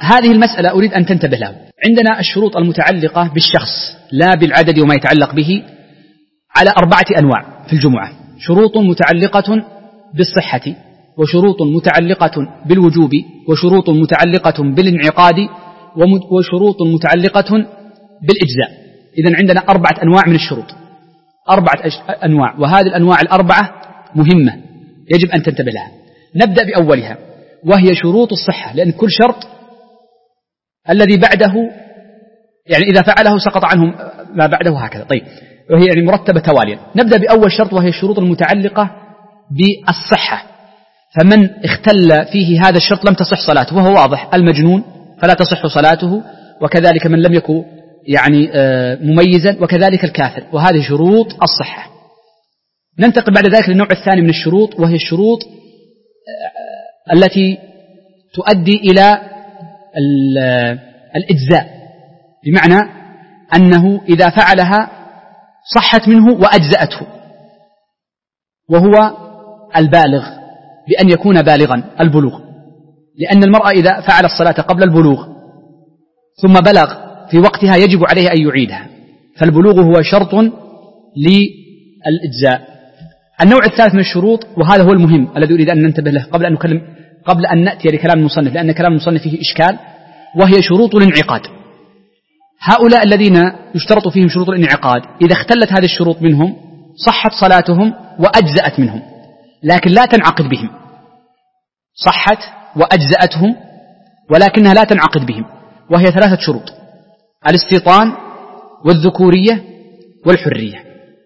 هذه المسألة أريد أن تنتبه له. عندنا الشروط المتعلقة بالشخص لا بالعدد وما يتعلق به على 4 أنواع في الجمعة: شروط متعلقة بالصحة، وشروط متعلقة بالوجوب، وشروط متعلقة بالانعقاد، وشروط متعلقة بالإجزاء. إذن عندنا 4 أنواع من الشروط، 4 أنواع، وهذه الأنواع ال4 مهمة يجب أن تنتبه لها. نبدأ بأولها وهي شروط الصحة، لأن كل شرط الذي بعده يعني إذا فعله سقط عنه ما بعده هكذا. طيب، وهي يعني مرتبة تواليا. نبدأ بأول شرط وهي الشروط المتعلقة بالصحة. فمن اختل فيه هذا الشرط لم تصح صلاته، وهو واضح: المجنون فلا تصح صلاته، وكذلك من لم يكن يعني مميزا، وكذلك الكافر، وهذه شروط الصحة. ننتقل بعد ذلك للنوع الثاني من الشروط، وهي الشروط التي تؤدي إلى الإجزاء، بمعنى أنه إذا فعلها صحت منه وأجزأته، وهو البالغ، بأن يكون بالغا، البلوغ، لأن المرأة إذا فعل الصلاة قبل البلوغ ثم بلغ في وقتها يجب عليه أن يعيدها، فالبلوغ هو شرط للإجزاء. النوع الثالث من الشروط، وهذا هو المهم الذي أريد أن ننتبه له قبل أن نأتي لكلام المصنف، لأن كلام المصنف فيه إشكال، وهي شروط الانعقاد. هؤلاء الذين يشترط فيهم شروط الانعقاد إذا اختلت هذه الشروط منهم صحت صلاتهم وأجزأت منهم، لكن لا تنعقد بهم. صحت وأجزأتهم ولكنها لا تنعقد بهم، وهي 3 شروط: الاستيطان والذكورية والحرية.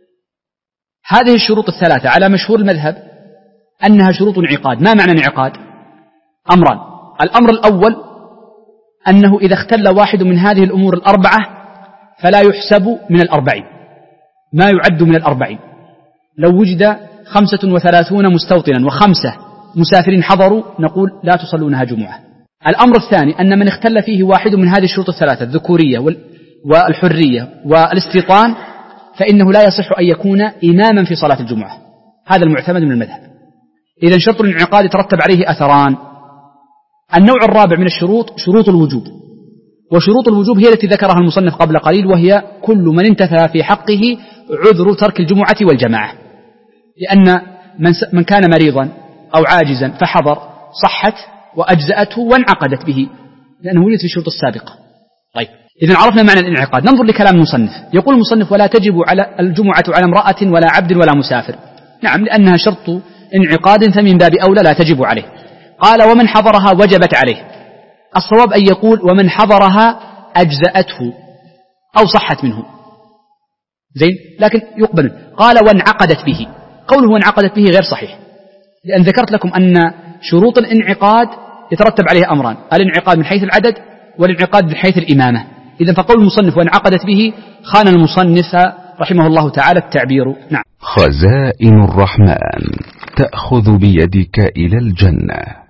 هذه الشروط ال3 على مشهور المذهب أنها شروط انعقاد. ما معنى انعقاد؟ أمران: الأمر الأول أنه إذا اختل واحد من هذه الأمور ال4 فلا يحسب من 40، ما يعد من 40. لو وجد 35 مستوطنا و5 مسافرين حضروا نقول لا تصلونها جمعة. الأمر الثاني أن من اختل فيه واحد من هذه الشروط ال3: الذكورية والحرية والاستيطان، فإنه لا يصح أن يكون إماما في صلاة الجمعة. هذا المعتمد من المذهب. إذن شرط الانعقاد يترتب عليه أثران. النوع الرابع من الشروط شروط الوجوب، وشروط الوجوب هي التي ذكرها المصنف قبل قليل، وهي كل من انتفى في حقه عذر ترك الجمعة والجماعة، لأن من كان مريضا أو عاجزا فحضر صحت وأجزأته وانعقدت به، لأنه وجد في الشروط السابقة. طيب، إذن عرفنا معنى الانعقاد. ننظر لكلام المصنف. يقول المصنف: ولا تجب على الجمعة على امرأة ولا عبد ولا مسافر. نعم، لأنها شرط انعقاد فمن باب أولى لا تجب عليه. قال: ومن حضرها وجبت عليه. الصواب أن يقول: ومن حضرها أجزأته أو صحت منه، زين، لكن يقبل. قال: وانعقدت به. قوله وانعقدت به غير صحيح، لأن ذكرت لكم أن شروط الانعقاد يترتب عليه أمران: الانعقاد من حيث العدد والانعقاد من حيث الإمامة. إذن فقول المصنف وانعقدت به خان المصنف رحمه الله تعالى التعبير. نعم. خزائن الرحمن تأخذ بيدك إلى الجنة.